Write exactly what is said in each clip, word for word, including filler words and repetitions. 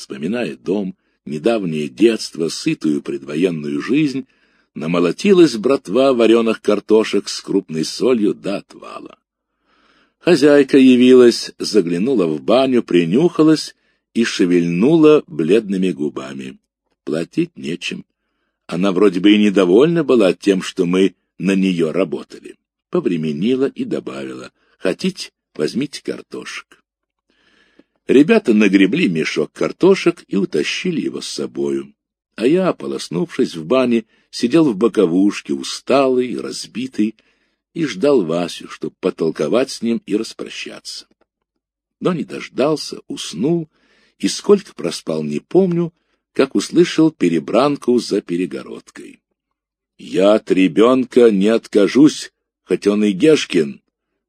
вспоминая дом, недавнее детство, сытую предвоенную жизнь, намолотилась братва вареных картошек с крупной солью до отвала. Хозяйка явилась, заглянула в баню, принюхалась и шевельнула бледными губами. Платить нечем. Она вроде бы и недовольна была тем, что мы на нее работали. Повременила и добавила: хотите, возьмите картошек. Ребята нагребли мешок картошек и утащили его с собою. А я, ополоснувшись в бане, сидел в боковушке, усталый, разбитый, и ждал Васю, чтобы потолковать с ним и распрощаться. Но не дождался, уснул, и сколько проспал, не помню, как услышал перебранку за перегородкой. «Я от ребенка не откажусь, хоть он и Гешкин».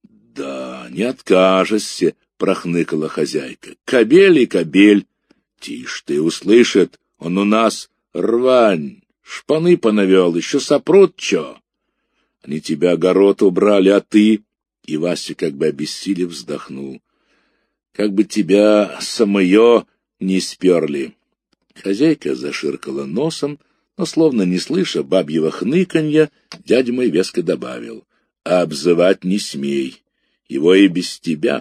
«Да, не откажешься», — прохныкала хозяйка. «Кобель и кобель». «Тише ты, услышит, он у нас рвань, шпаны понавел, еще сопрут чё». «Они тебя огород убрали, а ты...» И Вася как бы обессилев вздохнул. «Как бы тебя самое не сперли». Хозяйка заширкала носом, но, словно не слыша бабьего хныканья, дядя мой веско добавил: «А обзывать не смей, его и без тебя».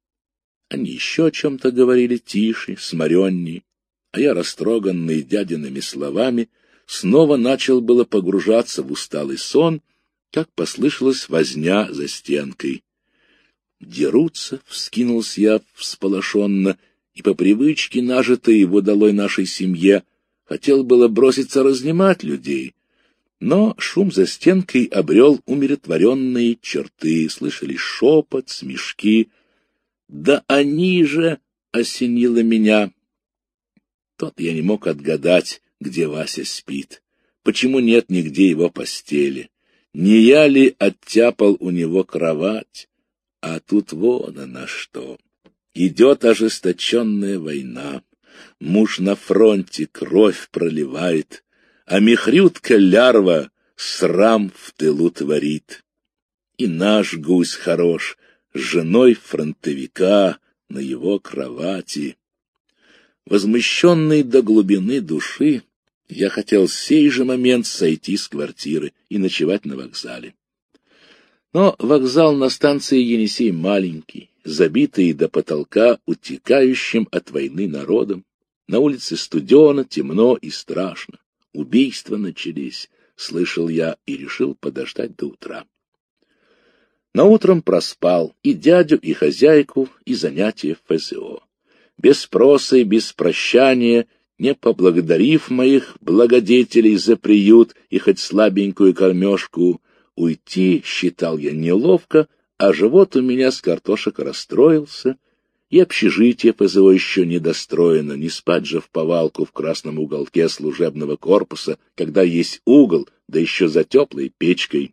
Они еще о чем-то говорили тише, сморенней, а я, растроганный дядиными словами, снова начал было погружаться в усталый сон, как послышалась возня за стенкой. «Дерутся», — вскинулся я всполошенно, и по привычке, нажитой его долой нашей семье, хотел было броситься разнимать людей. Но шум за стенкой обрел умиротворенные черты, слышались шепот, смешки. «Да они же!» — осенило меня. Тот я не мог отгадать, где Вася спит, почему нет нигде его постели. Не я ли оттяпал у него кровать? А тут вон она что. Идет ожесточенная война. Муж на фронте кровь проливает, а михрютка-лярва срам в тылу творит. И наш гусь хорош, с женой фронтовика на его кровати. Возмущенный до глубины души, я хотел в сей же момент сойти с квартиры и ночевать на вокзале. Но вокзал на станции Енисей маленький, забитый до потолка утекающим от войны народом. На улице студено, темно и страшно. Убийства начались, слышал я, и решил подождать до утра. Наутром проспал и дядю, и хозяйку, и занятия в эф зэ о. Без спроса и без прощания, не поблагодарив моих благодетелей за приют и хоть слабенькую кормежку, уйти считал я неловко, а живот у меня с картошек расстроился, и общежитие эф зэ о еще не достроено, не спать же в повалку в красном уголке служебного корпуса, когда есть угол, да еще за теплой печкой.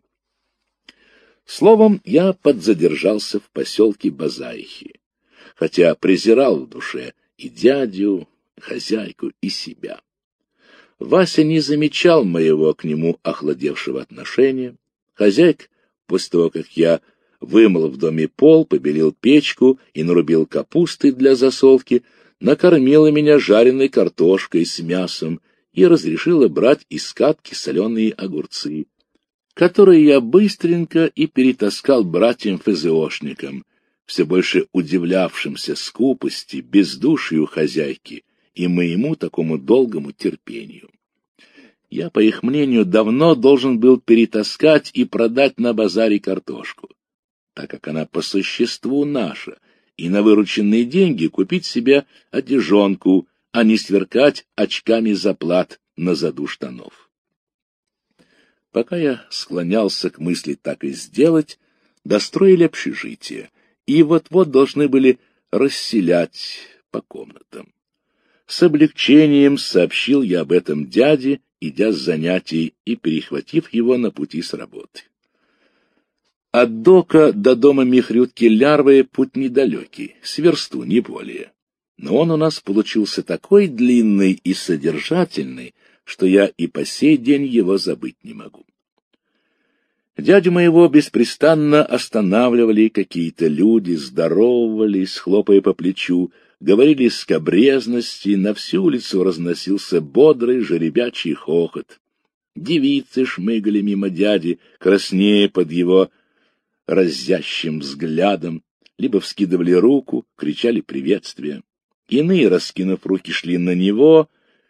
Словом, я подзадержался в поселке Базаихи, хотя презирал в душе и дядю, хозяйку, и себя. Вася не замечал моего к нему охладевшего отношения. Хозяйка, после того, как я вымыл в доме пол, побелил печку и нарубил капусты для засолки, накормила меня жареной картошкой с мясом и разрешила брать из катки соленые огурцы, которые я быстренько и перетаскал братьям эф зэ ошникам, все больше удивлявшимся скупости, бездушию хозяйки и моему такому долгому терпению. Я, по их мнению, давно должен был перетаскать и продать на базаре картошку, так как она по существу наша, и на вырученные деньги купить себе одежонку, а не сверкать очками заплат на заду штанов. Пока я склонялся к мысли так и сделать, достроили общежитие, и вот-вот должны были расселять по комнатам. С облегчением сообщил я об этом дяде, идя с занятий и перехватив его на пути с работы. От дока до дома михрютки-лярвы путь недалекий, с версту, не более. Но он у нас получился такой длинный и содержательный, что я и по сей день его забыть не могу. Дядю моего беспрестанно останавливали какие-то люди, здоровались, хлопая по плечу, говорили скабрезности, на всю улицу разносился бодрый жеребячий хохот. Девицы шмыгали мимо дяди, краснея под его разящим взглядом, либо вскидывали руку, кричали приветствия. Иные, раскинув руки, шли на него,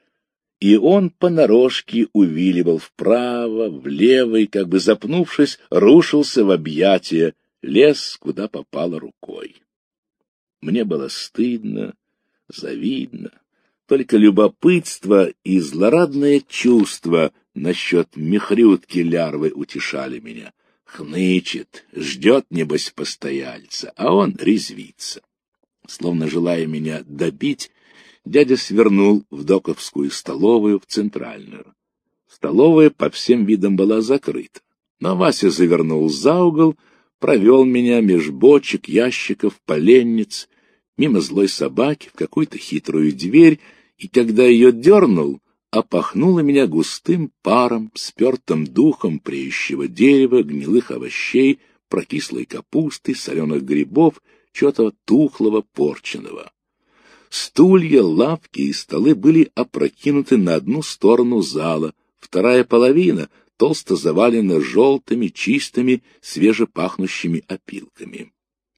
и он понарошке увиливал вправо, влево и, как бы запнувшись, рушился в объятия, лез, куда попало рукой. Мне было стыдно, завидно, только любопытство и злорадное чувство насчет мехрютки лярвы утешали меня. Хнычет, ждет, небось, постояльца, а он резвится. Словно желая меня добить, дядя свернул в доковскую столовую, в центральную. Столовая по всем видам была закрыта, но Вася завернул за угол, провел меня меж бочек, ящиков, поленниц, мимо злой собаки в какую-то хитрую дверь, и когда ее дернул, опахнуло меня густым паром, спертым духом преющего дерева, гнилых овощей, прокислой капусты, соленых грибов, чего-то тухлого, порченого. Стулья, лавки и столы были опрокинуты на одну сторону зала, вторая половина толсто завалена желтыми, чистыми, свежепахнущими опилками.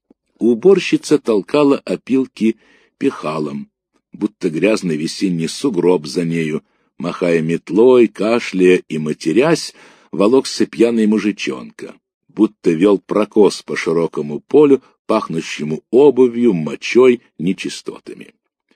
Уборщица толкала опилки пихалом, будто грязный весенний сугроб за нею, махая метлой, кашляя и матерясь, волокся пьяный мужичонка, будто вел прокос по широкому полю, пахнущему обувью, мочой, нечистотами.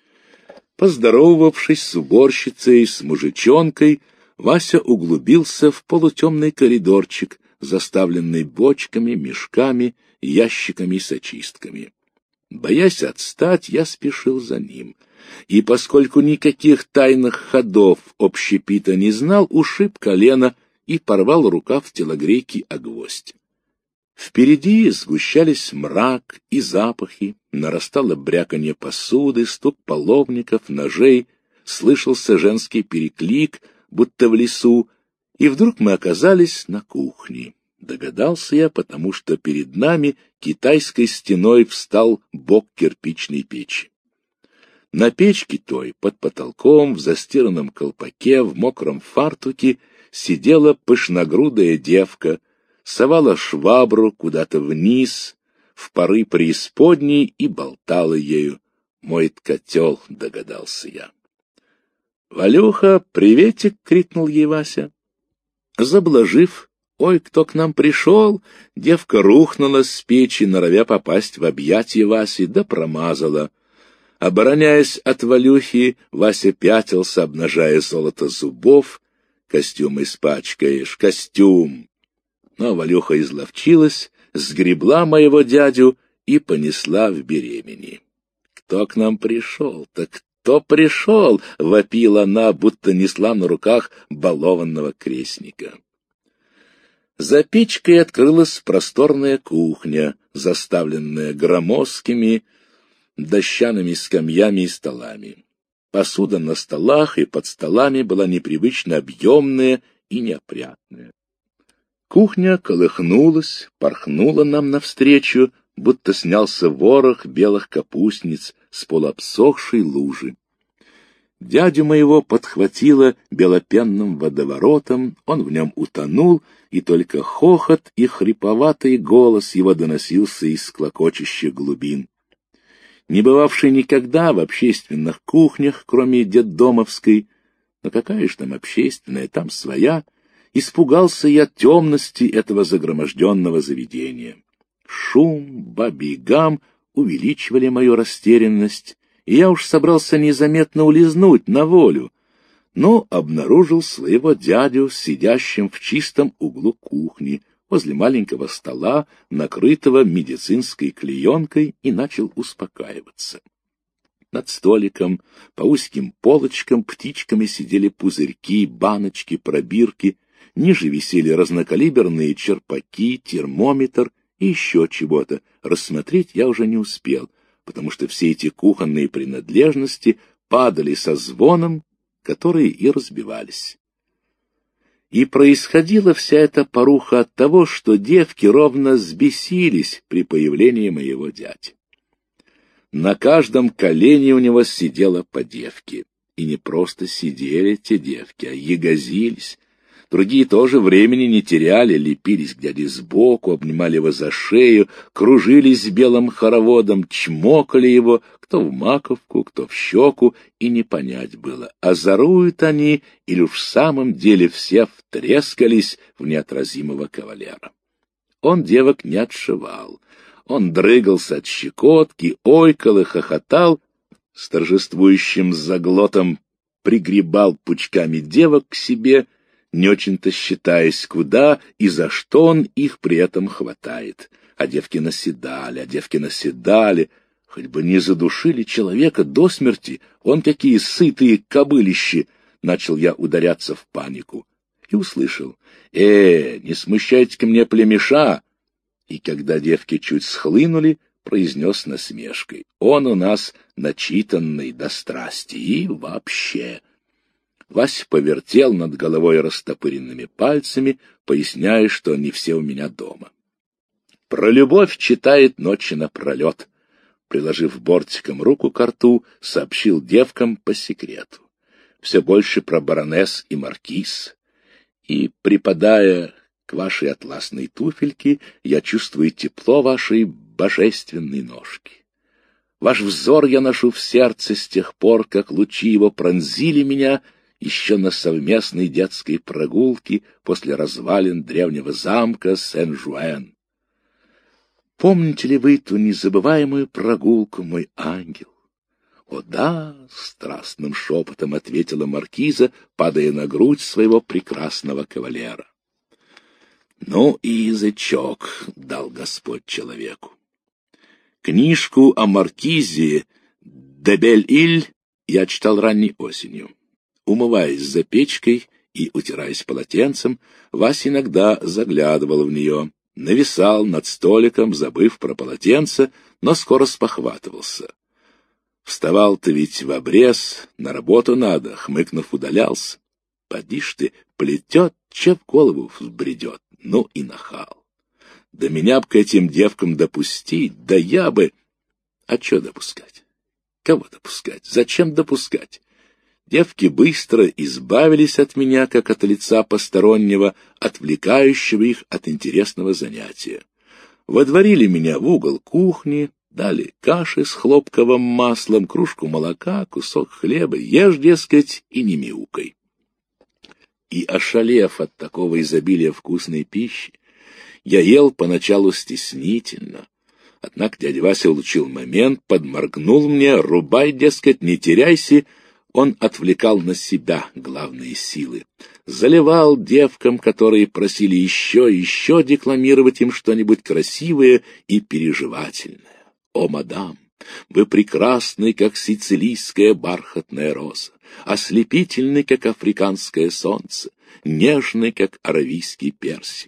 Поздоровавшись с уборщицей, с мужичонкой, Вася углубился в полутемный коридорчик, заставленный бочками, мешками, ящиками с очистками. Боясь отстать, я спешил за ним, и, поскольку никаких тайных ходов общепита не знал, ушиб колено и порвал рукав телогрейки о гвоздь. Впереди сгущались мрак и запахи, нарастало бряканье посуды, стук половников, ножей, слышался женский переклик, будто в лесу, и вдруг мы оказались на кухне. Догадался я, потому что перед нами китайской стеной встал бок кирпичной печи. На печке той, под потолком, в застиранном колпаке, в мокром фартуке, сидела пышногрудая девка, совала швабру куда-то вниз, в поры преисподней, и болтала ею. Моет котел, догадался я. «Валюха, приветик!» — крикнул ей Вася. Заблажив, ой, кто к нам пришел, девка рухнула с печи, норовя попасть в объятия Васи, да промазала. Обороняясь от Валюхи, Вася пятился, обнажая золото зубов. «Костюм испачкаешь, костюм!» Но Валюха изловчилась, сгребла моего дядю и понесла в беремени. «Кто к нам пришел? Так кто пришел?» — вопила она, будто несла на руках балованного крестника. За печкой открылась просторная кухня, заставленная громоздкими дощаными скамьями и столами. Посуда на столах и под столами была непривычно объемная и неопрятная. Кухня колыхнулась, порхнула нам навстречу, будто снялся ворох белых капустниц с полуобсохшей лужи. Дядю моего подхватило белопенным водоворотом, он в нем утонул, и только хохот и хриповатый голос его доносился из клокочущих глубин. Не бывавший никогда в общественных кухнях, кроме детдомовской, но какая ж там общественная, там своя, испугался я темности этого загроможденного заведения. Шум, бабий гам увеличивали мою растерянность, и я уж собрался незаметно улизнуть на волю, но обнаружил своего дядю сидящим в чистом углу кухни, возле маленького стола, накрытого медицинской клеенкой, и начал успокаиваться. Над столиком, по узким полочкам, птичками сидели пузырьки, баночки, пробирки, ниже висели разнокалиберные черпаки, термометр и еще чего-то. Рассмотреть я уже не успел, потому что все эти кухонные принадлежности падали со звоном, которые и разбивались. И происходила вся эта поруха от того, что девки ровно взбесились при появлении моего дяди. На каждом колене у него сидело по девке. И не просто сидели те девки, а ягозились. Другие тоже времени не теряли, лепились к дяде сбоку, обнимали его за шею, кружились белым хороводом, чмокали его, кто в маковку, кто в щеку, и не понять было, озоруют они или уж в самом деле все втрескались в неотразимого кавалера. Он девок не отшивал. Он дрыгался от щекотки, ойкал и хохотал, с торжествующим заглотом пригребал пучками девок к себе, не очень-то считаясь, куда и за что он их при этом хватает. А девки наседали, а девки наседали, хоть бы не задушили человека до смерти, он такие сытые кобылищи, начал я ударяться в панику. И услышал: «Э, не смущайте-ка мне племеша!» И когда девки чуть схлынули, произнес насмешкой: «Он у нас начитанный до страсти и вообще». Вася повертел над головой растопыренными пальцами, поясняя, что не все у меня дома. Про любовь читает ночи напролет. Приложив бортиком руку к рту, сообщил девкам по секрету. Все больше про баронесс и маркиз. И, припадая к вашей атласной туфельке, я чувствую тепло вашей божественной ножки. Ваш взор я ношу в сердце с тех пор, как лучи его пронзили меня еще на совместной детской прогулке после развалин древнего замка Сен-Жуэн. Помните ли вы ту незабываемую прогулку, мой ангел? О да, страстным шепотом ответила маркиза, падая на грудь своего прекрасного кавалера. Ну и язычок дал Господь человеку. Книжку о маркизе де Бель-Иль я читал ранней осенью. Умываясь за печкой и утираясь полотенцем, Вася иногда заглядывал в нее, нависал над столиком, забыв про полотенце, но скоро спохватывался. Вставал-то ведь в обрез, на работу надо, хмыкнув, удалялся. Поди ж ты, плетет, че в голову взбредет, ну и нахал. Да меня б к этим девкам допустить, да я бы... А че допускать? Кого допускать? Зачем допускать? Девки быстро избавились от меня, как от лица постороннего, отвлекающего их от интересного занятия. Водворили меня в угол кухни, дали каши с хлопковым маслом, кружку молока, кусок хлеба, ешь, дескать, и не мяукай. И, ошалев от такого изобилия вкусной пищи, я ел поначалу стеснительно. Однако дядя Вася улучил момент, подморгнул мне: рубай, дескать, не теряйся. Он отвлекал на себя главные силы. Заливал девкам, которые просили еще и еще декламировать им что-нибудь красивое и переживательное. О, мадам, вы прекрасны, как сицилийская бархатная роза, ослепительны, как африканское солнце, нежны, как аравийский персик.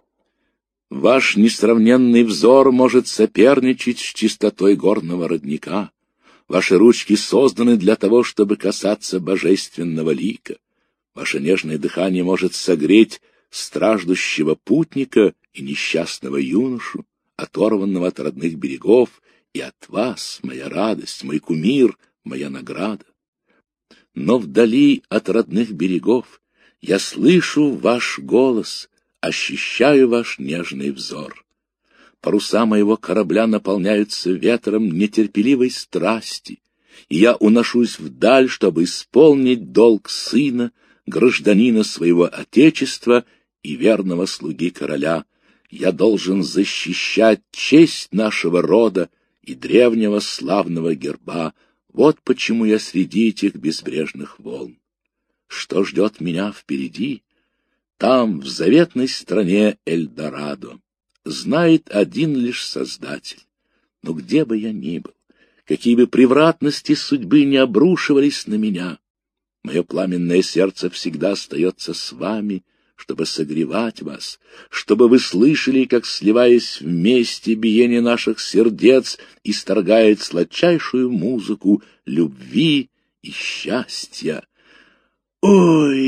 Ваш несравненный взор может соперничать с чистотой горного родника. Ваши ручки созданы для того, чтобы касаться божественного лика. Ваше нежное дыхание может согреть страждущего путника и несчастного юношу, оторванного от родных берегов, и от вас, моя радость, мой кумир, моя награда. Но вдали от родных берегов я слышу ваш голос, ощущаю ваш нежный взор. Паруса моего корабля наполняются ветром нетерпеливой страсти, и я уношусь вдаль, чтобы исполнить долг сына, гражданина своего отечества и верного слуги короля. Я должен защищать честь нашего рода и древнего славного герба. Вот почему я среди этих безбрежных волн. Что ждет меня впереди? Там, в заветной стране Эльдорадо, знает один лишь Создатель. Но где бы я ни был, какие бы превратности судьбы не обрушивались на меня, мое пламенное сердце всегда остается с вами, чтобы согревать вас, чтобы вы слышали, как, сливаясь вместе, биение наших сердец исторгает сладчайшую музыку любви и счастья. «Ой,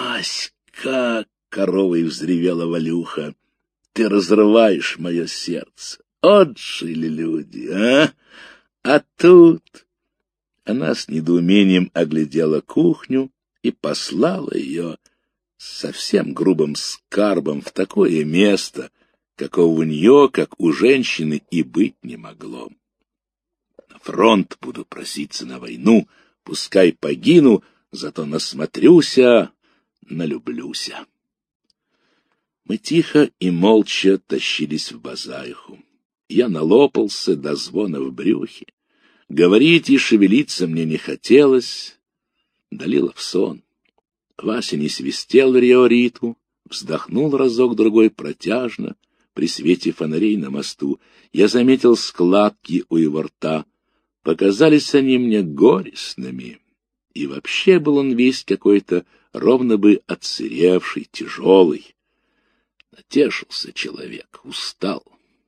Васька!» — коровой взревела Валюха. «Ты разрываешь мое сердце. Отжили люди, а? А тут она с недоумением оглядела кухню и послала ее совсем грубым скарбом в такое место, какого у нее, как у женщины, и быть не могло. На фронт буду проситься на войну, пускай погину, зато насмотрюся, налюблюся. Мы тихо и молча тащились в базаиху. Я налопался до звона в брюхе. Говорить и шевелиться мне не хотелось, долило в сон. Вася не свистел риориту, вздохнул разок-другой протяжно. При свете фонарей на мосту я заметил складки у его рта. Показались они мне горестными. И вообще был он весь какой-то ровно бы отсыревший, тяжелый. Натешился человек, устал.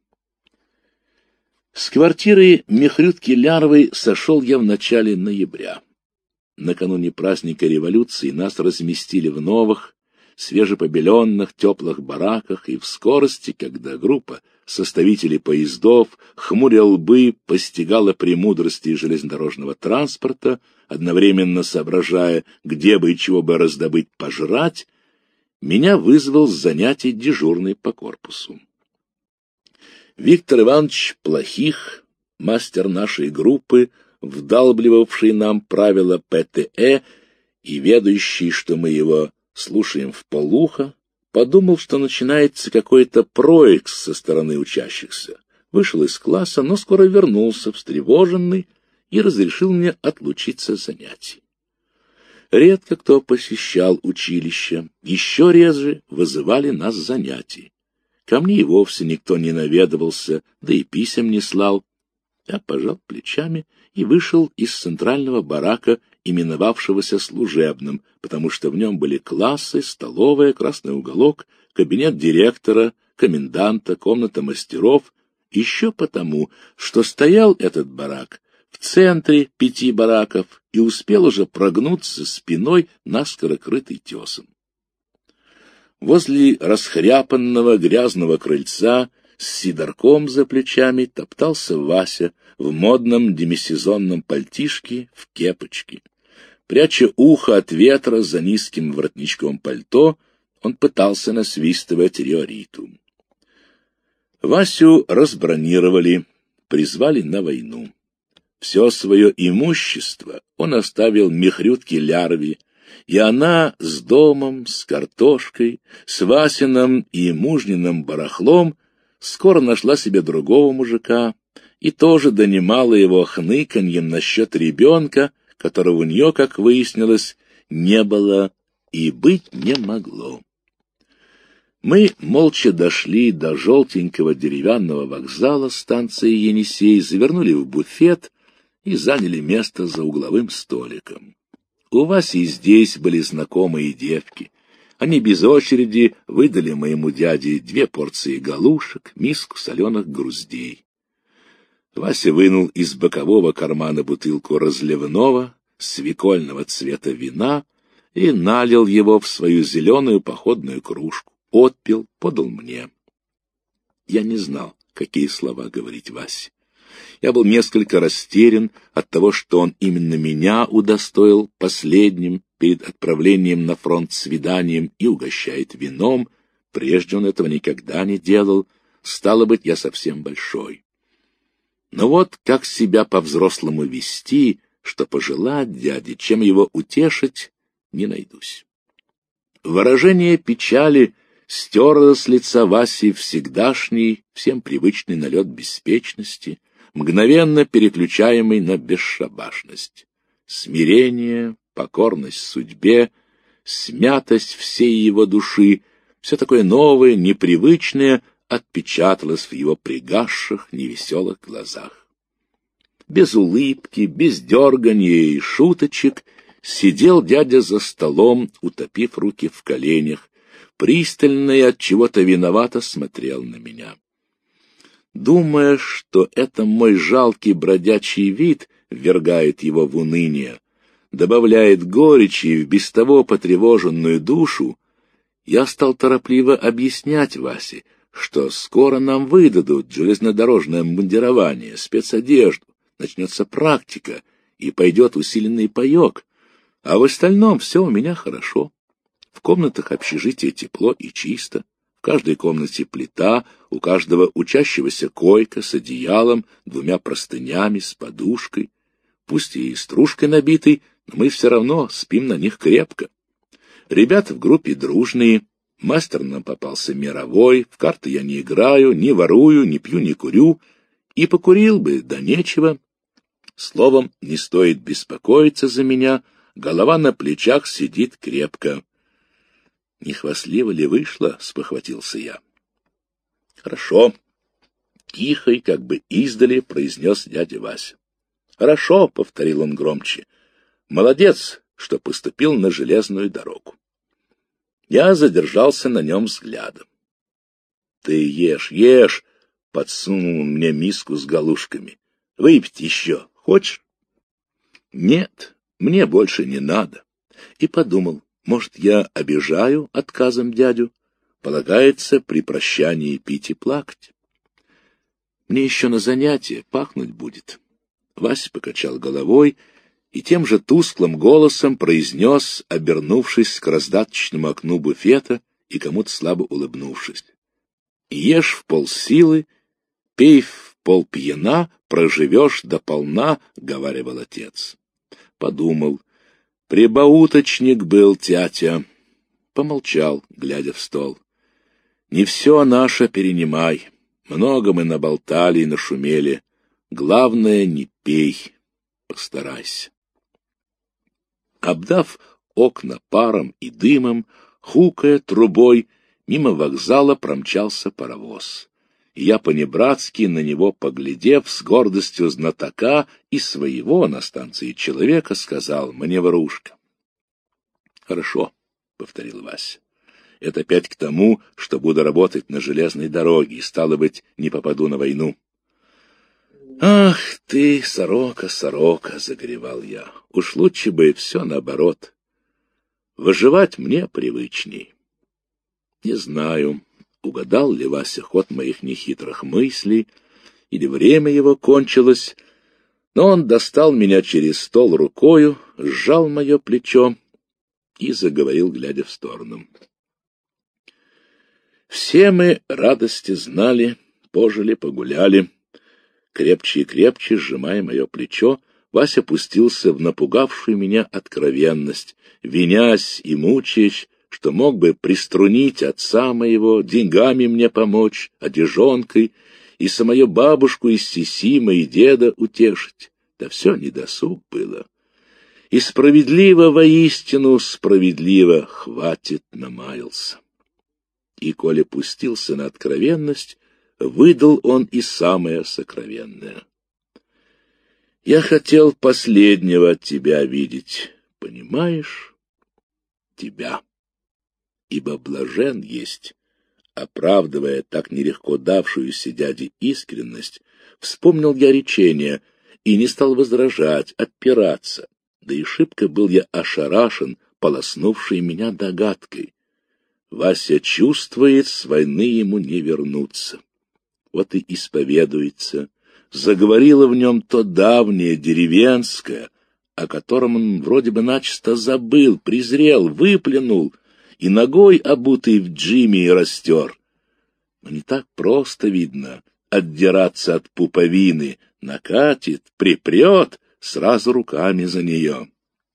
С квартиры Михрютки Ляровой сошел я в начале ноября. Накануне праздника революции нас разместили в новых, свежепобеленных, теплых бараках, и в скорости, когда группа составителей поездов, хмуря лбы, постигала премудрости железнодорожного транспорта, одновременно соображая, где бы и чего бы раздобыть пожрать, меня вызвал с занятий дежурный по корпусу. Виктор Иванович Плохих, мастер нашей группы, вдалбливавший нам правила ПТЭ и ведающий, что мы его слушаем вполуха, подумал, что начинается какой-то проекс со стороны учащихся. Вышел из класса, но скоро вернулся, встревоженный, и разрешил мне отлучиться с занятий. Редко кто посещал училище, еще реже вызывали нас с занятий. Ко мне и вовсе никто не наведывался, да и писем не слал. Я пожал плечами и вышел из центрального барака, именовавшегося служебным, потому что в нем были классы, столовая, красный уголок, кабинет директора, коменданта, комната мастеров, еще потому, что стоял этот барак в центре пяти бараков и успел уже прогнуться спиной, наскоро крытый тесом. Возле расхряпанного грязного крыльца с сидорком за плечами топтался Вася в модном демисезонном пальтишке в кепочке. Пряча ухо от ветра за низким воротничком пальто, он пытался насвистывать риориту. Васю разбронировали, призвали на войну. Все свое имущество он оставил Михрютке Лярове, и она с домом, с картошкой, с Васиным и мужниным барахлом скоро нашла себе другого мужика и тоже донимала его хныканьем насчет ребенка, которого у нее, как выяснилось, не было и быть не могло. Мы молча дошли до желтенького деревянного вокзала станции Енисей, завернули в буфет и заняли место за угловым столиком. У Васи и здесь были знакомые девки. Они без очереди выдали моему дяде две порции галушек, миску соленых груздей. Вася вынул из бокового кармана бутылку разливного, свекольного цвета вина и налил его в свою зеленую походную кружку. Отпил, подал мне. Я не знал, какие слова говорить Васе. Я был несколько растерян от того, что он именно меня удостоил последним перед отправлением на фронт свиданием и угощает вином. Прежде он этого никогда не делал. Стало быть, я совсем большой. Но вот как себя по-взрослому вести, что пожелать дяде, чем его утешить, не найдусь. Выражение печали стерло с лица Васи всегдашний, всем привычный налет беспечности, мгновенно переключаемый на бесшабашность. Смирение, покорность судьбе, смятость всей его души, все такое новое, непривычное отпечаталось в его пригасших, невеселых глазах. Без улыбки, без дерганья и шуточек сидел дядя за столом, утопив руки в коленях, пристально и от чего-то виновато смотрел на меня. Думая, что это мой жалкий бродячий вид ввергает его в уныние, добавляет горечи в без того потревоженную душу, я стал торопливо объяснять Васе, что скоро нам выдадут железнодорожное обмундирование, спецодежду, начнется практика, и пойдет усиленный паек, а в остальном все у меня хорошо. В комнатах общежития тепло и чисто, в каждой комнате плита, у каждого учащегося койка с одеялом, двумя простынями, с подушкой. Пусть и стружкой набитой, но мы все равно спим на них крепко. Ребята в группе дружные, мастер нам попался мировой, в карты я не играю, не ворую, не пью, не курю, и покурил бы, да нечего. Словом, не стоит беспокоиться за меня, голова на плечах сидит крепко. — Не хвастливо ли вышло? — спохватился я. — Хорошо. Тихо и как бы издали произнес дядя Вася. — Хорошо, — повторил он громче. — Молодец, что поступил на железную дорогу. Я задержался на нем взглядом. — Ты ешь, ешь, — подсунул мне миску с галушками. — Выпить еще хочешь? — Нет, мне больше не надо. И подумал, может, я обижаю отказом дядю? Полагается при прощании пить и плакать. Мне еще на занятие пахнуть будет. Вася покачал головой и тем же тусклым голосом произнес, обернувшись к раздаточному окну буфета и кому-то слабо улыбнувшись. Ешь в полсилы, пей в полпьяна, проживешь до полна, — говаривал отец. Подумал. Прибауточник был тятя. Помолчал, глядя в стол. Не все наше перенимай. Много мы наболтали и нашумели. Главное, не пей. Постарайся. Обдав окна паром и дымом, хукая трубой, мимо вокзала промчался паровоз. И я понебратски на него поглядев, с гордостью знатока и своего на станции человека, сказал: маневрушка. — Хорошо, — повторил Вася. — Это опять к тому, что буду работать на железной дороге, и, стало быть, не попаду на войну. — Ах ты, сорока, сорока, — загоревал я, — уж лучше бы все наоборот. Выживать мне привычней. Не знаю, угадал ли Вася ход моих нехитрых мыслей, или время его кончилось, но он достал меня через стол рукою, сжал мое плечо и заговорил, глядя в сторону. Все мы радости знали, пожили, погуляли. Крепче и крепче, сжимая мое плечо, Вася пустился в напугавшую меня откровенность, винясь и мучаясь, что мог бы приструнить отца моего, деньгами мне помочь, одежонкой, и самую бабушку из Сисима и деда утешить. Да все недосуг было. И справедливо, воистину справедливо, хватит, намаялся. И, коли пустился на откровенность, выдал он и самое сокровенное. Я хотел последнего от тебя видеть, понимаешь? Тебя. Ибо блажен есть, оправдывая так нелегко давшуюся дяде искренность, вспомнил я речение и не стал возражать, отпираться, да и шибко был я ошарашен, полоснувшей меня догадкой. Вася чувствует, с войны ему не вернуться. Вот и исповедуется. Заговорило в нем то давнее, деревенское, о котором он вроде бы начисто забыл, презрел, выплюнул и ногой, обутый в джиме, растер. Но не так просто, видно, отдираться от пуповины. Накатит, припрет, сразу руками за нее.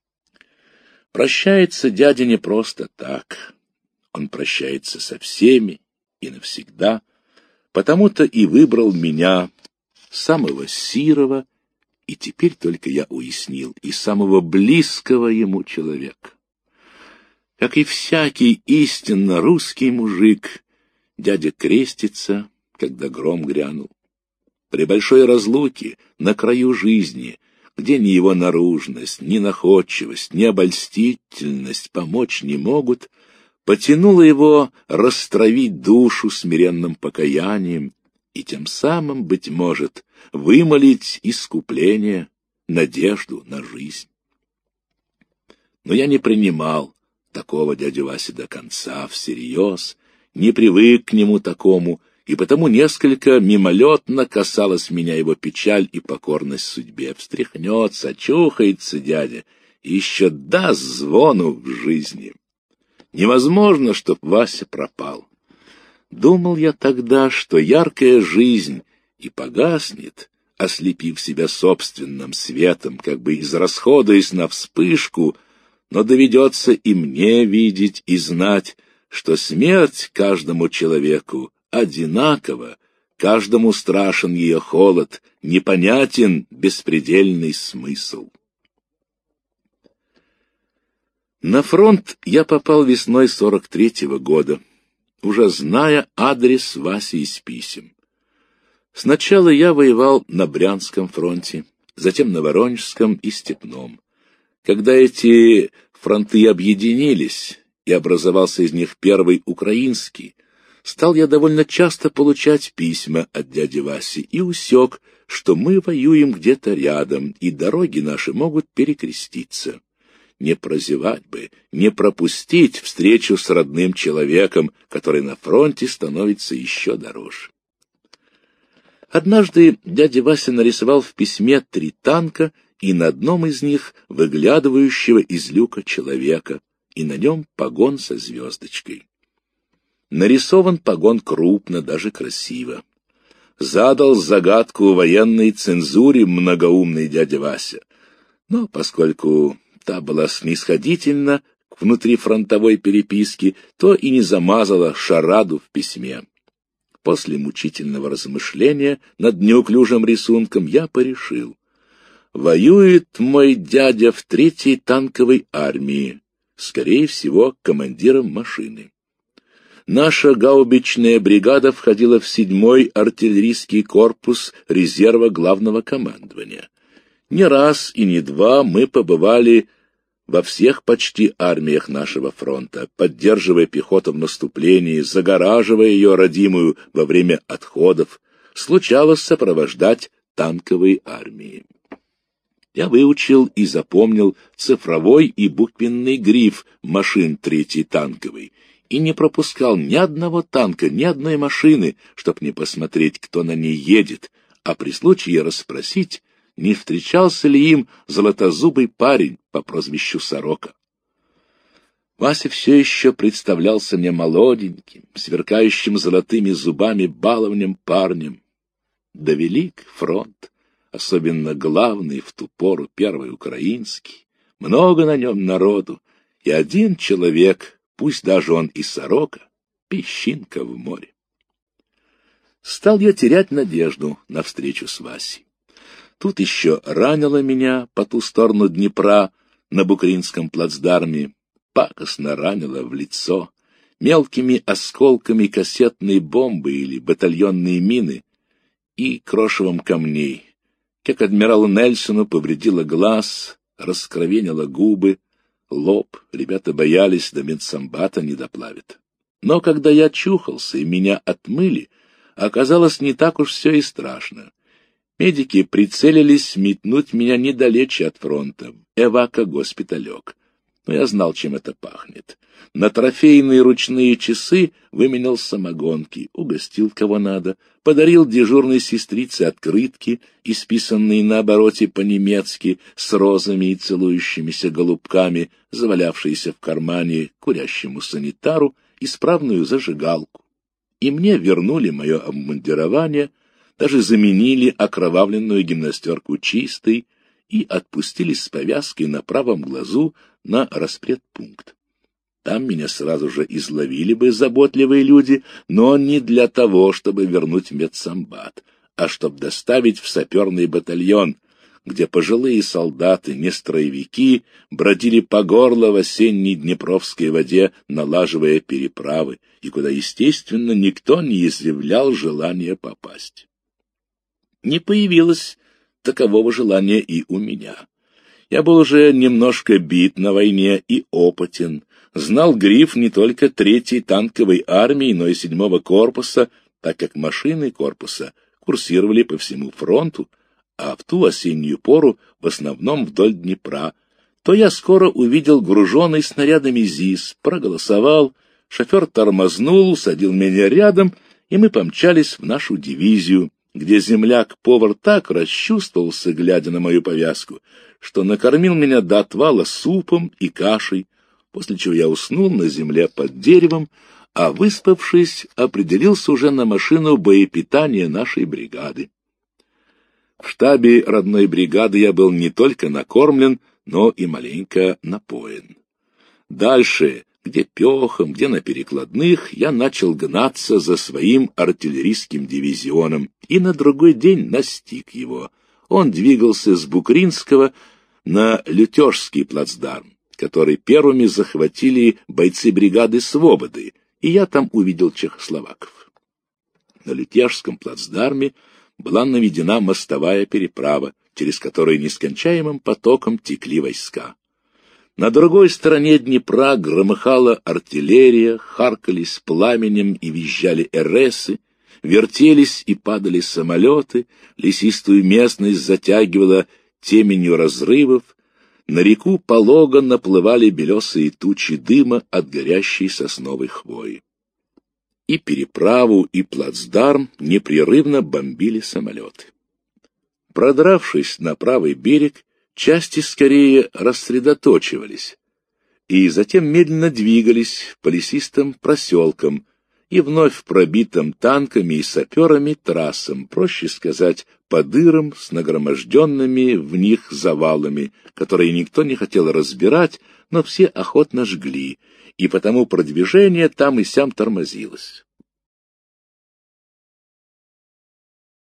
Прощается дядя не просто так. Он прощается со всеми и навсегда. Потому-то и выбрал меня, самого сирого, и теперь только я уяснил, и самого близкого ему человека. Как и всякий истинно русский мужик, дядя крестится, когда гром грянул. При большой разлуке, на краю жизни, где ни его наружность, ни находчивость, ни обольстительность помочь не могут, потянуло его растравить душу смиренным покаянием и тем самым, быть может, вымолить искупление, надежду на жизнь. Но я не принимал такого дядю Васи до конца, всерьез, не привык к нему такому и потому несколько мимолетно касалась меня его печаль и покорность судьбе. Встряхнется, очухается дядя, и еще даст звону в жизни. Невозможно, чтоб Вася пропал. Думал я тогда, что яркая жизнь и погаснет, ослепив себя собственным светом, как бы израсходуясь на вспышку, но доведется и мне видеть и знать, что смерть каждому человеку одинаково, каждому страшен ее холод, непонятен беспредельный смысл. На фронт я попал весной сорок третьего года, уже зная адрес Васи из писем. Сначала я воевал на Брянском фронте, затем на Воронежском и Степном. Когда эти фронты объединились и образовался из них первый украинский, стал я довольно часто получать письма от дяди Васи и усек, что мы воюем где-то рядом, и дороги наши могут перекреститься. Не прозевать бы, не пропустить встречу с родным человеком, который на фронте становится еще дороже. Однажды дядя Вася нарисовал в письме три танка и на одном из них выглядывающего из люка человека, и на нем погон со звездочкой. Нарисован погон крупно, даже красиво. Задал загадку военной цензуре многоумный дядя Вася, но поскольку та была снисходительна к внутрифронтовой переписке, то и не замазала шараду в письме. После мучительного размышления над неуклюжим рисунком я порешил: воюет мой дядя в третьей танковой армии, скорее всего, командиром машины. Наша гаубичная бригада входила в седьмой артиллерийский корпус резерва главного командования. Не раз и не два мы побывали во всех почти армиях нашего фронта, поддерживая пехоту в наступлении, загораживая ее родимую во время отходов, случалось сопровождать танковые армии. Я выучил и запомнил цифровой и буквенный гриф машин третьей танковой и не пропускал ни одного танка, ни одной машины, чтоб не посмотреть, кто на ней едет, а при случае расспросить, не встречался ли им золотозубый парень по прозвищу Сорока. Вася все еще представлялся мне молоденьким, сверкающим золотыми зубами баловнем парнем. Да велик фронт, особенно главный в ту пору первый украинский, много на нем народу, и один человек, пусть даже он и Сорока, песчинка в море. Стал я терять надежду на встречу с Васей. Тут еще ранило меня по ту сторону Днепра на Букринском плацдарме, пакостно ранило в лицо, мелкими осколками кассетной бомбы или батальонные мины и крошевом камней, как адмиралу Нельсону повредило глаз, раскровенило губы, лоб, ребята боялись, до медсамбата не доплавит. Но когда я чухался и меня отмыли, оказалось, не так уж все и страшно. Медики прицелились метнуть меня недалече от фронта, в эвако-госпиталек. Но я знал, чем это пахнет. На трофейные ручные часы выменял самогонки, угостил кого надо, подарил дежурной сестрице открытки, исписанные на обороте по-немецки, с розами и целующимися голубками, завалявшиеся в кармане курящему санитару, исправную зажигалку. И мне вернули мое обмундирование, даже заменили окровавленную гимнастерку чистой и отпустили с повязкой на правом глазу на распредпункт. Там меня сразу же изловили бы заботливые люди, но не для того, чтобы вернуть в медсамбат, а чтобы доставить в саперный батальон, где пожилые солдаты, не строевики, бродили по горло в осенней Днепровской воде, налаживая переправы, и куда, естественно, никто не изъявлял желания попасть. Не появилось такового желания и у меня. Я был уже немножко бит на войне и опытен, знал гриф не только третьей танковой армии, но и седьмого корпуса, так как машины корпуса курсировали по всему фронту, а в ту осеннюю пору в основном вдоль Днепра, то я скоро увидел груженный снарядами ЗИС, проголосовал, шофер тормознул, усадил меня рядом и мы помчались в нашу дивизию, где земляк-повар так расчувствовался, глядя на мою повязку, что накормил меня до отвала супом и кашей, после чего я уснул на земле под деревом, а, выспавшись, определился уже на машину боепитания нашей бригады. В штабе родной бригады я был не только накормлен, но и маленько напоен. Дальше, где пехом, где на перекладных, я начал гнаться за своим артиллерийским дивизионом и на другой день настиг его. Он двигался с Букринского на Лютежский плацдарм, который первыми захватили бойцы бригады «Свободы», и я там увидел чехословаков. На Лютежском плацдарме была наведена мостовая переправа, через которую нескончаемым потоком текли войска. На другой стороне Днепра громыхала артиллерия, харкались пламенем и визжали эресы, вертелись и падали самолеты, лесистую местность затягивала теменью разрывов, на реку полого наплывали белесые тучи дыма от горящей сосновой хвои. И переправу, и плацдарм непрерывно бомбили самолеты. Продравшись на правый берег, части скорее рассредоточивались, и затем медленно двигались по лесистым проселкам и вновь пробитым танками и саперами трассам, проще сказать, по дырам с нагроможденными в них завалами, которые никто не хотел разбирать, но все охотно жгли, и потому продвижение там и сям тормозилось.